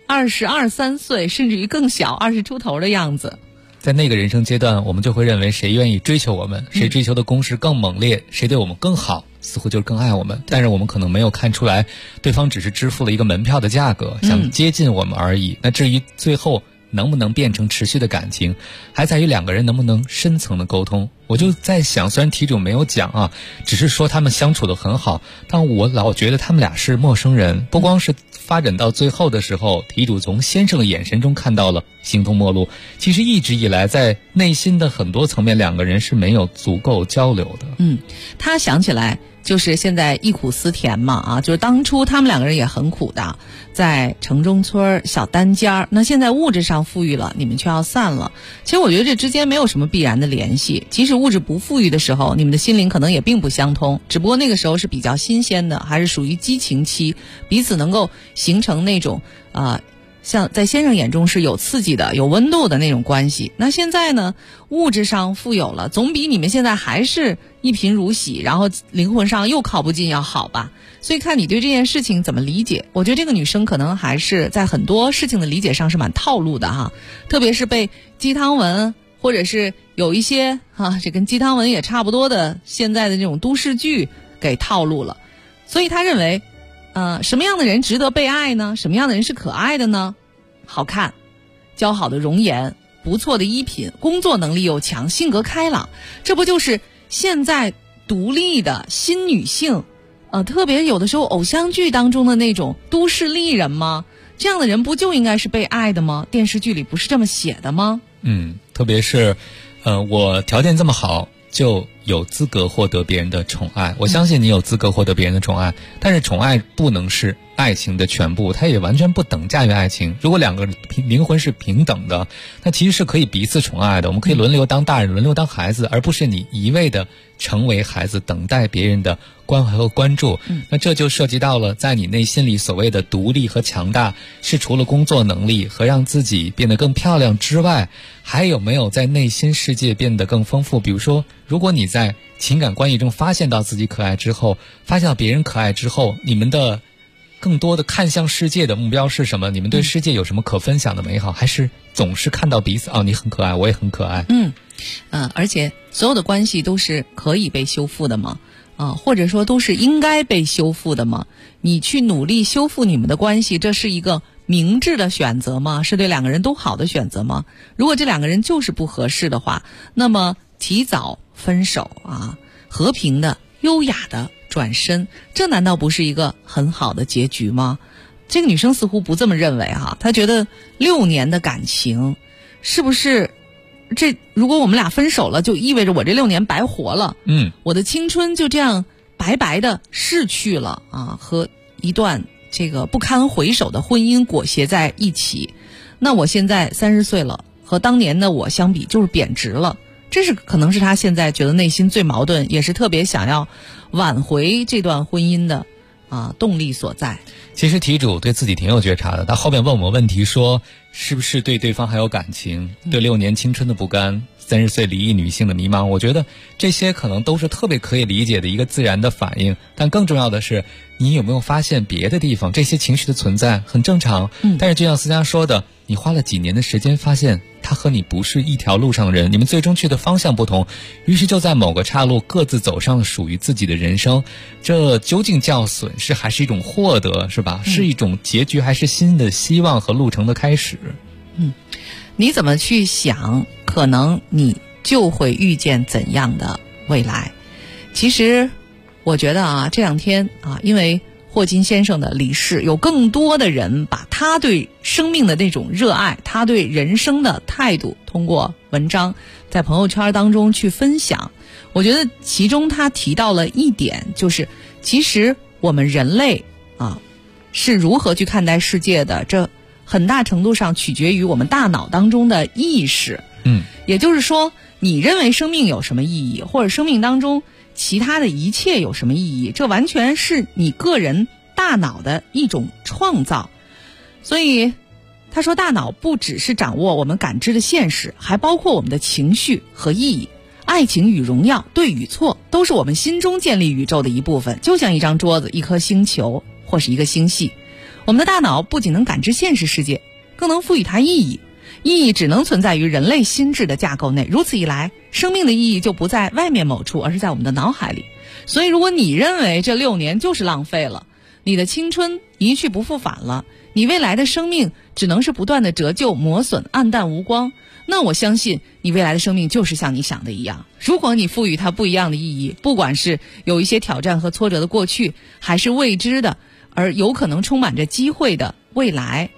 S6: ，22、3岁，甚至于更小，20出头的样子。
S2: 在那个人生阶段，我们就会认为谁愿意追求我们，谁追求的攻势更猛烈，谁对我们更好，似乎就是更爱我们。但是我们可能没有看出来，对方只是支付了一个门票的价格，想接近我们而已。那至于最后能不能变成持续的感情，还在于两个人能不能深层的沟通。我就在想，虽然题主没有讲只是说他们相处得很好，但我老觉得他们俩是陌生人。不光是发展到最后的时候，题主从先生的眼神中看到了形同陌路，其实一直以来在内心的很多层面，两个人是没有足够交流的。
S6: 他想起来就是现在忆苦思甜嘛啊，就是当初他们两个人也很苦的，在城中村小单间，那现在物质上富裕了，你们却要散了。其实我觉得这之间没有什么必然的联系，即使物质不富裕的时候，你们的心灵可能也并不相通，只不过那个时候是比较新鲜的，还是属于激情期，彼此能够形成那种像在先生眼中是有刺激的、有温度的那种关系。那现在呢，物质上富有了，总比你们现在还是一贫如洗，然后灵魂上又靠不近要好吧。所以看你对这件事情怎么理解。我觉得这个女生可能还是在很多事情的理解上是蛮套路的哈，特别是被鸡汤文或者是有一些这跟鸡汤文也差不多的现在的这种都市剧给套路了。所以她认为什么样的人值得被爱呢？什么样的人是可爱的呢？好看，姣好的容颜，不错的衣品，工作能力又强，性格开朗，这不就是现在独立的新女性特别有的时候偶像剧当中的那种都市丽人吗？这样的人不就应该是被爱的吗？电视剧里不是这么写的吗？
S2: 特别是我条件这么好，就有资格获得别人的宠爱。我相信你有资格获得别人的宠爱，但是宠爱不能是爱情的全部，它也完全不等价于爱情。如果两个灵魂是平等的，那其实是可以彼此宠爱的。我们可以轮流当大人，轮流当孩子，而不是你一味的成为孩子，等待别人的关怀和关注。那这就涉及到了在你内心里所谓的独立和强大，是除了工作能力和让自己变得更漂亮之外，还有没有在内心世界变得更丰富。比如说，如果你在情感关系中发现到自己可爱之后，发现到别人可爱之后，你们的更多的看向世界的目标是什么？你们对世界有什么可分享的美好？还是总是看到彼此你很可爱，我也很可爱？
S6: 而且所有的关系都是可以被修复的吗？或者说都是应该被修复的吗？你去努力修复你们的关系，这是一个明智的选择吗？是对两个人都好的选择吗？如果这两个人就是不合适的话，那么提早分手和平的、优雅的转身，这难道不是一个很好的结局吗？这个女生似乎不这么认为她觉得6年的感情，是不是如果我们俩分手了，就意味着我这6年白活了，我的青春就这样白白的逝去了和一段这个不堪回首的婚姻裹挟在一起。那我现在30岁了，和当年的我相比就是贬值了。这是可能是他现在觉得内心最矛盾，也是特别想要挽回这段婚姻的动力所在。
S2: 其实题主对自己挺有觉察的，他后面问我们问题说，是不是对对方还有感情，对6年青春的不甘，30岁离异女性的迷茫。我觉得这些可能都是特别可以理解的一个自然的反应，但更重要的是，你有没有发现别的地方，这些情绪的存在很正常。但是就像思佳说的，你花了几年的时间发现他和你不是一条路上的人，你们最终去的方向不同，于是就在某个岔路各自走上了属于自己的人生。这究竟叫损失还是一种获得，是吧？是一种结局还是新的希望和路程的开始？
S6: 你怎么去想，可能你就会遇见怎样的未来。其实我觉得这两天因为霍金先生的离世，有更多的人把他对生命的那种热爱，他对人生的态度，通过文章在朋友圈当中去分享。我觉得其中他提到了一点，就是其实我们人类是如何去看待世界的，这很大程度上取决于我们大脑当中的意识。也就是说，你认为生命有什么意义，或者生命当中其他的一切有什么意义，这完全是你个人大脑的一种创造。所以他说，大脑不只是掌握我们感知的现实，还包括我们的情绪和意义。爱情与荣耀，对与错，都是我们心中建立宇宙的一部分，就像一张桌子、一颗星球或是一个星系。我们的大脑不仅能感知现实世界，更能赋予它意义。意义只能存在于人类心智的架构内，如此一来，生命的意义就不在外面某处，而是在我们的脑海里。所以如果你认为这6年就是浪费了，你的青春一去不复返了，你未来的生命只能是不断的折旧、磨损、暗淡无光，那我相信你未来的生命就是像你想的一样。如果你赋予它不一样的意义，不管是有一些挑战和挫折的过去，还是未知的而有可能充满着机会的未来，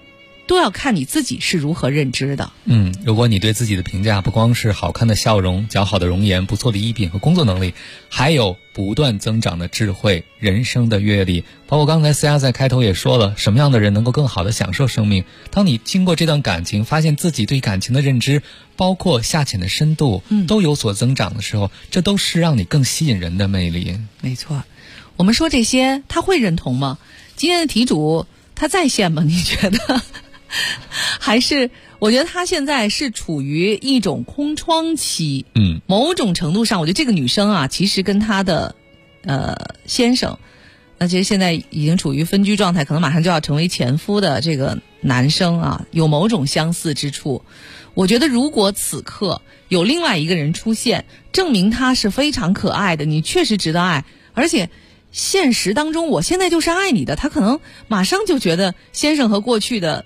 S6: 都要看你自己是如何认知的。
S2: 如果你对自己的评价不光是好看的笑容、姣好的容颜、不错的衣品和工作能力，还有不断增长的智慧、人生的阅历，包括刚才思佳在开头也说了，什么样的人能够更好的享受生命。当你经过这段感情，发现自己对感情的认知，包括下潜的深度，都有所增长的时候，这都是让你更吸引人的魅力。
S6: 没错，我们说这些，他会认同吗？今天的题主他在线吗？你觉得？还是我觉得他现在是处于一种空窗期。某种程度上，我觉得这个女生啊，其实跟她的先生，那其实现在已经处于分居状态，可能马上就要成为前夫的这个男生啊，有某种相似之处。我觉得如果此刻有另外一个人出现，证明他是非常可爱的，你确实值得爱，而且现实当中我现在就是爱你的，他可能马上就觉得先生和过去的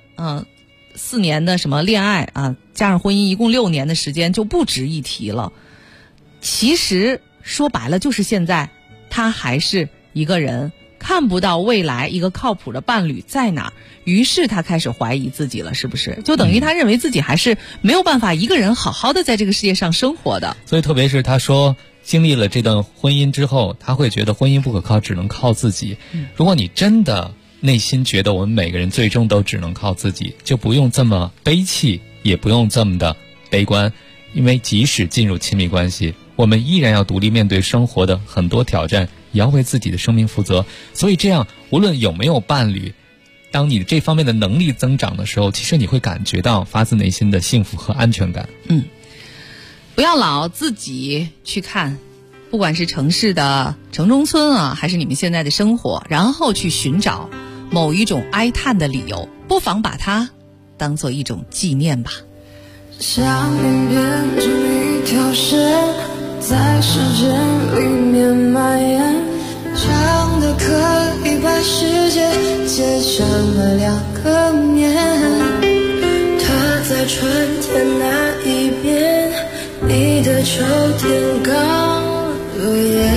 S6: 4年的什么恋爱啊，加上婚姻一共6年的时间就不值一提了。其实说白了就是现在他还是一个人，看不到未来一个靠谱的伴侣在哪，于是他开始怀疑自己了，是不是？就等于他认为自己还是没有办法一个人好好的在这个世界上生活的。
S2: 所以特别是他说经历了这段婚姻之后，他会觉得婚姻不可靠，只能靠自己。如果你真的内心觉得我们每个人最终都只能靠自己，就不用这么悲戚，也不用这么的悲观，因为即使进入亲密关系，我们依然要独立面对生活的很多挑战，也要为自己的生命负责。所以这样无论有没有伴侣，当你这方面的能力增长的时候，其实你会感觉到发自内心的幸福和安全感。
S6: 不要老自己去看，不管是城市的城中村啊，还是你们现在的生活，然后去寻找某一种哀叹的理由，不妨把它当做一种纪念吧。
S8: 想念变成一条线，在时间里面蔓延，长的可以把世界切成了2个面。他在春天那一边，你的秋天刚落叶，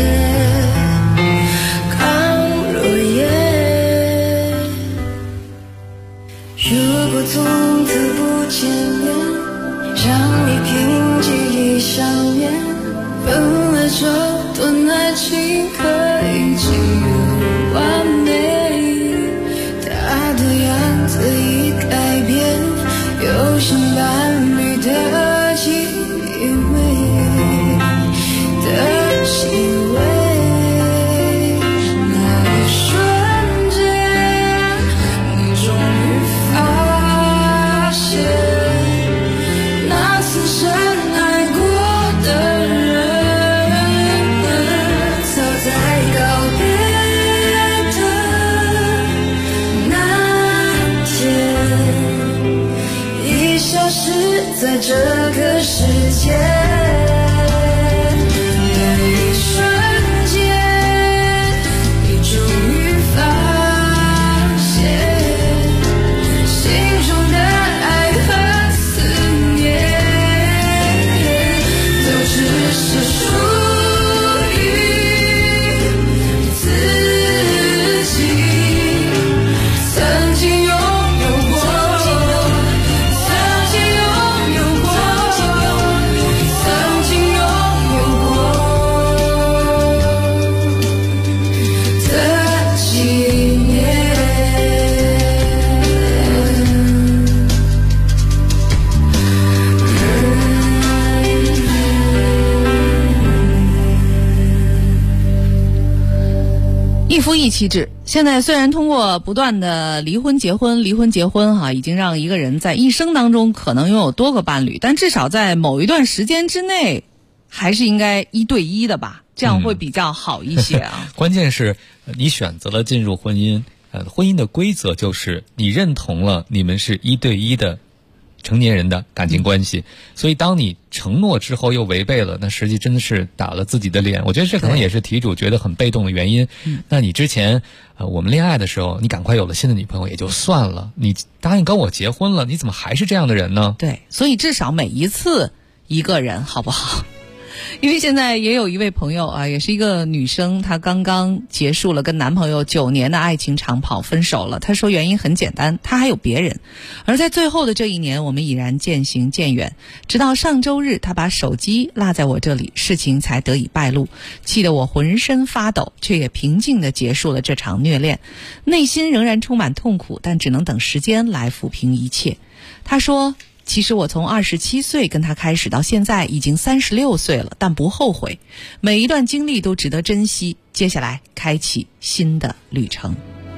S8: 刚落叶。如果从此不见面，让你凭记忆想念，分了这段爱情可以进入完美，他的样子已改变，有新伴侣的气味的气味。那一瞬间，你终于发现，那此生爱过的人，早在告别的那天，已消失在这个世界。那一瞬间，你终于发现，心中的爱和思念，都只是属于自己。曾经拥有过，曾经拥有过，曾经拥有过的纪念。
S6: 一夫一妻制，现在虽然通过不断的离婚结婚已经让一个人在一生当中可能拥有多个伴侣，但至少在某一段时间之内还是应该1对1的吧，这样会比较好一些啊。
S2: 关键是你选择了进入婚姻，婚姻的规则就是你认同了你们是1对1的成年人的感情关系，所以当你承诺之后又违背了，那实际真的是打了自己的脸。我觉得这可能也是题主觉得很被动的原因。那你之前我们恋爱的时候，你赶快有了新的女朋友也就算了，你答应跟我结婚了，你怎么还是这样的人呢？
S6: 对，所以至少每一次一个人好不好？ 因为现在也有一位朋友啊，也是一个女生，她刚刚结束了跟男朋友9年的爱情长跑，分手了。她说原因很简单，她还有别人。而在最后的这一年，我们已然渐行渐远。直到上周日，她把手机落在我这里，事情才得以败露，气得我浑身发抖，却也平静地结束了这场虐恋。内心仍然充满痛苦，但只能等时间来抚平一切。她说，其实我从27岁跟他开始到现在已经36岁了，但不后悔，每一段经历都值得珍惜。接下来开启新的旅程。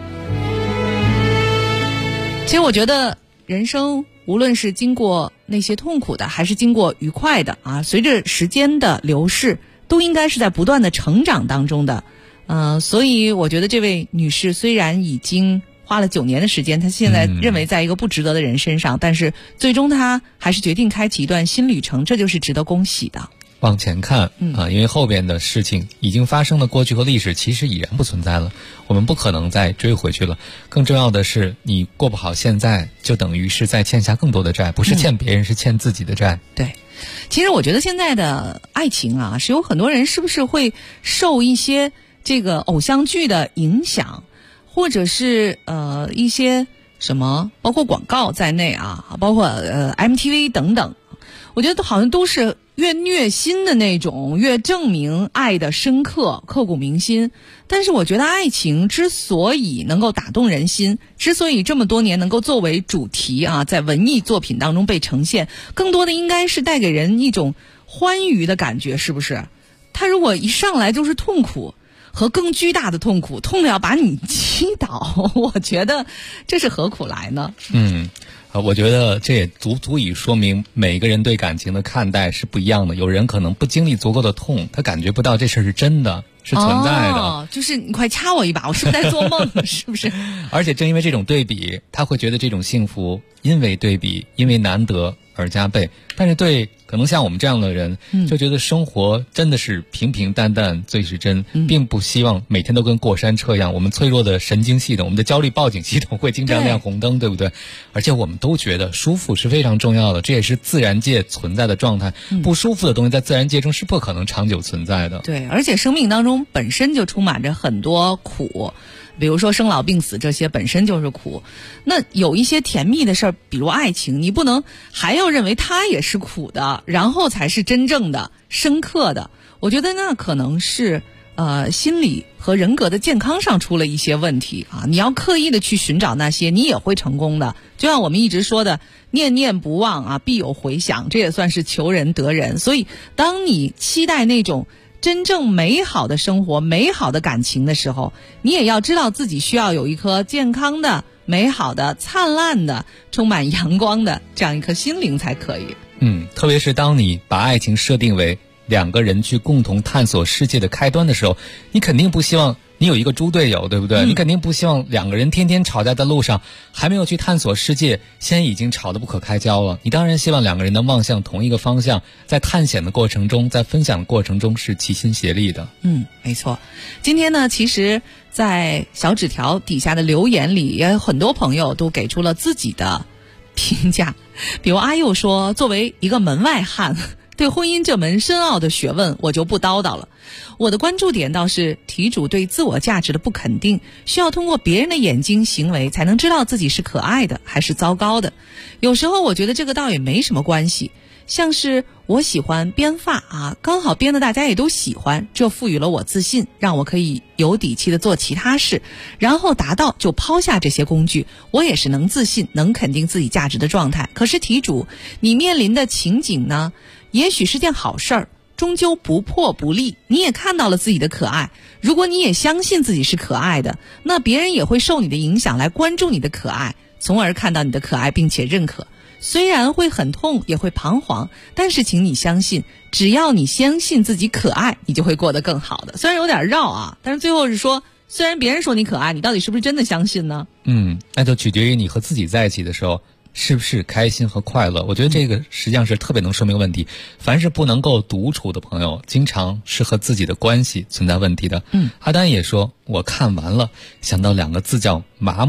S6: 其实我觉得人生无论是经过那些痛苦的，还是经过愉快的啊，随着时间的流逝，都应该是在不断的成长当中的。所以我觉得这位女士虽然已经花了9年的时间，她现在认为在一个不值得的人身上，但是最终她还是决定开启一段新旅程，这就是值得恭喜的。
S2: 往前看因为后边的事情已经发生的过去和历史其实已然不存在了，我们不可能再追回去了。更重要的是，你过不好现在，就等于是在欠下更多的债，不是欠别人，是欠自己的债。
S6: 对，其实我觉得现在的爱情啊，是有很多人是不是会受一些这个偶像剧的影响，或者是一些什么，包括广告在内啊，包括MTV 等等，我觉得好像都是越虐心的那种，越证明爱的深刻，刻骨铭心。但是我觉得爱情之所以能够打动人心，之所以这么多年能够作为主题啊，在文艺作品当中被呈现，更多的应该是带给人一种欢愉的感觉，是不是？它如果一上来就是痛苦和更巨大的痛苦，痛得要把你击倒，我觉得这是何苦来呢？
S2: 我觉得这也足以说明每个人对感情的看待是不一样的。有人可能不经历足够的痛，他感觉不到这事儿是真的，是存在的。
S6: 就是你快掐我一把，我是不是在做梦？是不是？
S2: 而且正因为这种对比，他会觉得这种幸福因为对比，因为难得而加倍。但是对可能像我们这样的人，就觉得生活真的是平平淡淡最是真，并不希望每天都跟过山车一样。我们脆弱的神经系统，我们的焦虑报警系统会经常亮红灯，对不对？而且我们都觉得舒服是非常重要的，这也是自然界存在的状态。不舒服的东西在自然界中是不可能长久存在的。
S6: 对，而且生命当中本身就充满着很多苦，比如说生老病死，这些本身就是苦。那有一些甜蜜的事儿，比如爱情，你不能还要认为它也是苦的，然后才是真正的深刻的。我觉得那可能是心理和人格的健康上出了一些问题啊。你要刻意的去寻找那些，你也会成功的。就像我们一直说的，念念不忘啊，必有回响，这也算是求人得人。所以当你期待那种真正美好的生活、美好的感情的时候，你也要知道自己需要有一颗健康的、美好的、灿烂的、充满阳光的这样一颗心灵才可以。
S2: 特别是当你把爱情设定为2个人去共同探索世界的开端的时候，你肯定不希望你有一个猪队友，对不对？你肯定不希望2个人天天吵架在路上，还没有去探索世界，先已经吵得不可开交了。你当然希望2个人能望向同一个方向，在探险的过程中，在分享的过程中是齐心协力的。
S6: 没错。今天呢，其实在小纸条底下的留言里，也有很多朋友都给出了自己的评价。比如阿佑说，作为一个门外汉，对婚姻这门深奥的学问我就不叨叨了。我的关注点倒是题主对自我价值的不肯定，需要通过别人的眼睛行为才能知道自己是可爱的还是糟糕的。有时候我觉得这个倒也没什么关系，像是我喜欢编发啊，刚好编的大家也都喜欢，这赋予了我自信，让我可以有底气的做其他事，然后达到就抛下这些工具，我也是能自信能肯定自己价值的状态。可是题主，你面临的情景呢，也许是件好事儿，终究不破不立，你也看到了自己的可爱。如果你也相信自己是可爱的，那别人也会受你的影响来关注你的可爱，从而看到你的可爱并且认可。虽然会很痛，也会彷徨，但是请你相信，只要你相信自己可爱，你就会过得更好的。虽然有点绕啊，但是最后是说，虽然别人说你可爱，你到底是不是真的相信呢？
S2: 那就取决于你和自己在一起的时候是不是开心和快乐。我觉得这个实际上是特别能说明问题。凡是不能够独处的朋友，经常是和自己的关系存在问题的。阿丹也说，我看完了，想到2个字叫麻木。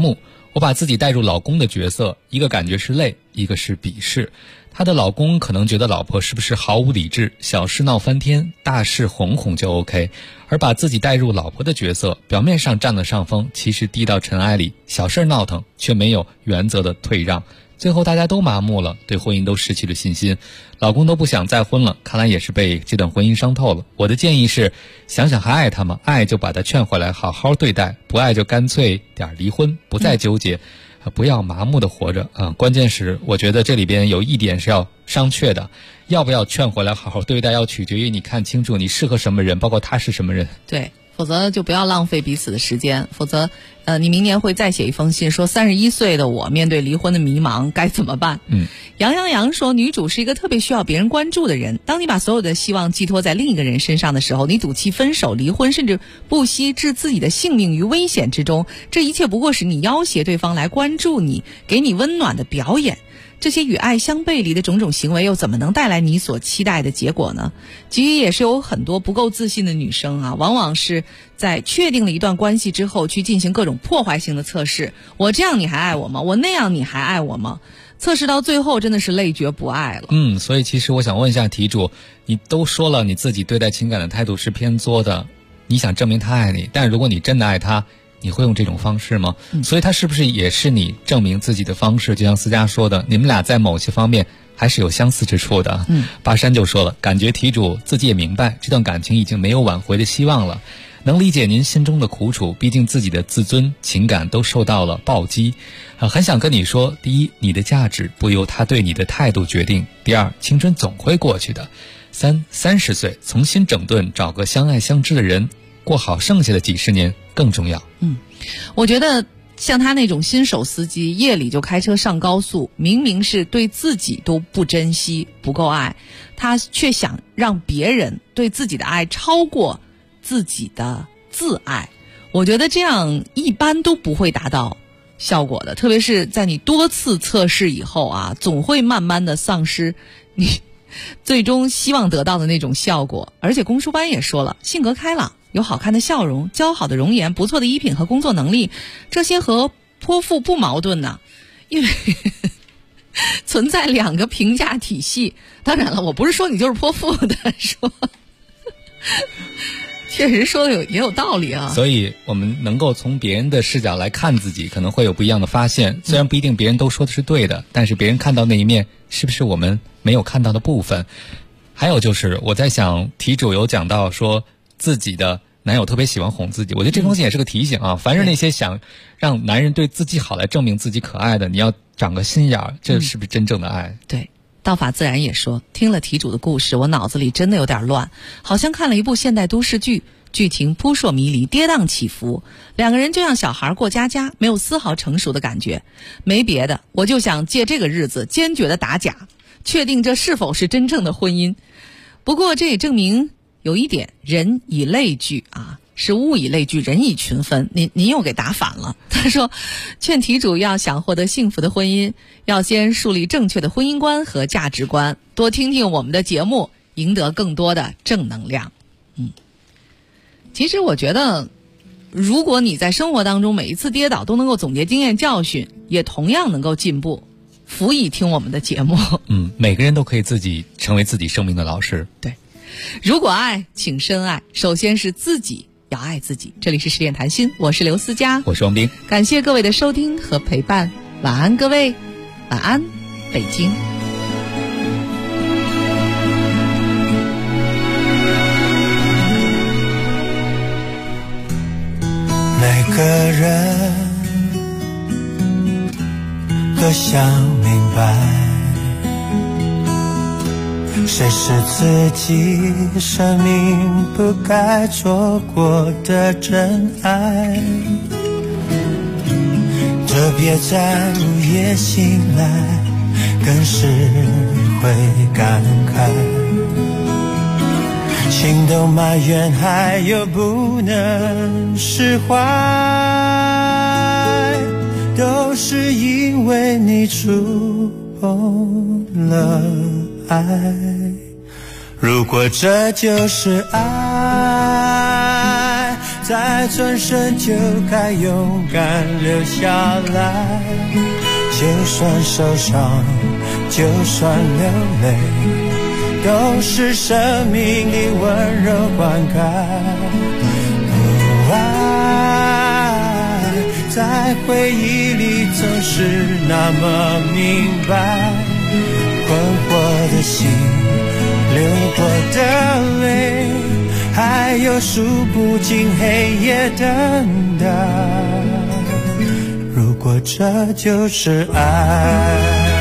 S2: 我把自己带入老公的角色，一个感觉是累，一个是鄙视。她的老公可能觉得老婆是不是毫无理智，小事闹翻天，大事哄哄就 OK， 而把自己带入老婆的角色，表面上占了上风，其实低到尘埃里，小事闹腾却没有原则的退让，最后大家都麻木了，对婚姻都失去了信心，老公都不想再婚了，看来也是被这段婚姻伤透了。我的建议是，想想还爱他吗？爱就把他劝回来，好好对待，不爱就干脆点离婚，不再纠结，不要麻木的活着啊！关键是我觉得这里边有一点是要商榷的，要不要劝回来好好对待，要取决于你看清楚你适合什么人，包括他是什么人。
S6: 对，否则就不要浪费彼此的时间，否则你明年会再写一封信说31岁的我面对离婚的迷茫该怎么办。杨说，女主是一个特别需要别人关注的人，当你把所有的希望寄托在另一个人身上的时候，你赌气分手离婚，甚至不惜置自己的性命于危险之中，这一切不过是你要挟对方来关注你，给你温暖的表演。这些与爱相背离的种种行为又怎么能带来你所期待的结果呢？其实也是有很多不够自信的女生啊，往往是在确定了一段关系之后去进行各种破坏性的测试，我这样你还爱我吗？我那样你还爱我吗？测试到最后真的是累觉不爱了。
S2: 所以其实我想问一下题主，你都说了你自己对待情感的态度是偏作的，你想证明他爱你，但如果你真的爱他，你会用这种方式吗？所以他是不是也是你证明自己的方式？就像思佳说的，你们俩在某些方面还是有相似之处的。巴山就说了，感觉题主自己也明白这段感情已经没有挽回的希望了，能理解您心中的苦楚，毕竟自己的自尊情感都受到了暴击。很想跟你说，第一，你的价值不由他对你的态度决定；第二，青春总会过去的；30岁重新整顿，找个相爱相知的人，过好剩下的几十年更重要。
S6: 我觉得像他那种新手司机，夜里就开车上高速，明明是对自己都不珍惜，不够爱，他却想让别人对自己的爱超过自己的自爱。我觉得这样一般都不会达到效果的，特别是在你多次测试以后啊，总会慢慢的丧失你最终希望得到的那种效果。而且公输班也说了，性格开朗，有好看的笑容，姣好的容颜，不错的衣品和工作能力，这些和泼妇不矛盾呢，因为存在两个评价体系。当然了，我不是说你就是泼妇的，说确实说的也有道理啊。
S2: 所以我们能够从别人的视角来看自己，可能会有不一样的发现。虽然不一定别人都说的是对的，但是别人看到那一面是不是我们没有看到的部分？还有就是我在想，题主有讲到说自己的男友特别喜欢哄自己，我觉得这封信也是个提醒啊。凡是那些想让男人对自己好来证明自己可爱的，你要长个心眼儿，这是不是真正的爱？
S6: 对，道法自然也说，听了题主的故事，我脑子里真的有点乱，好像看了一部现代都市剧，剧情扑朔迷离，跌宕起伏，两个人就像小孩过家家，没有丝毫成熟的感觉。没别的，我就想借这个日子坚决的打假，确定这是否是真正的婚姻。不过这也证明有一点，人以类聚啊，是物以类聚，人以群分。您又给打反了。他说，劝题主要想获得幸福的婚姻，要先树立正确的婚姻观和价值观，多听听我们的节目，赢得更多的正能量。其实我觉得，如果你在生活当中每一次跌倒都能够总结经验教训，也同样能够进步。辅以听我们的节目。
S2: 每个人都可以自己成为自己生命的老师。
S6: 对，如果爱，请深爱，首先是自己要爱自己。这里是十点谈心，我是刘思佳，
S2: 我是王斌，
S6: 感谢各位的收听和陪伴，晚安各位，晚安北京。
S15: 每个人都想明白，谁是自己生命不该错过的真爱，就别在午夜醒来，更是会感慨，心动埋怨还有不能释怀，都是因为你触碰了爱。如果这就是爱， 再转身就该勇敢留下来，就算受伤，就算流泪，都是生命的温柔灌溉。爱在回忆里总是那么明白，困惑的心，流过的泪，还有数不尽黑夜等待。如果这就是爱，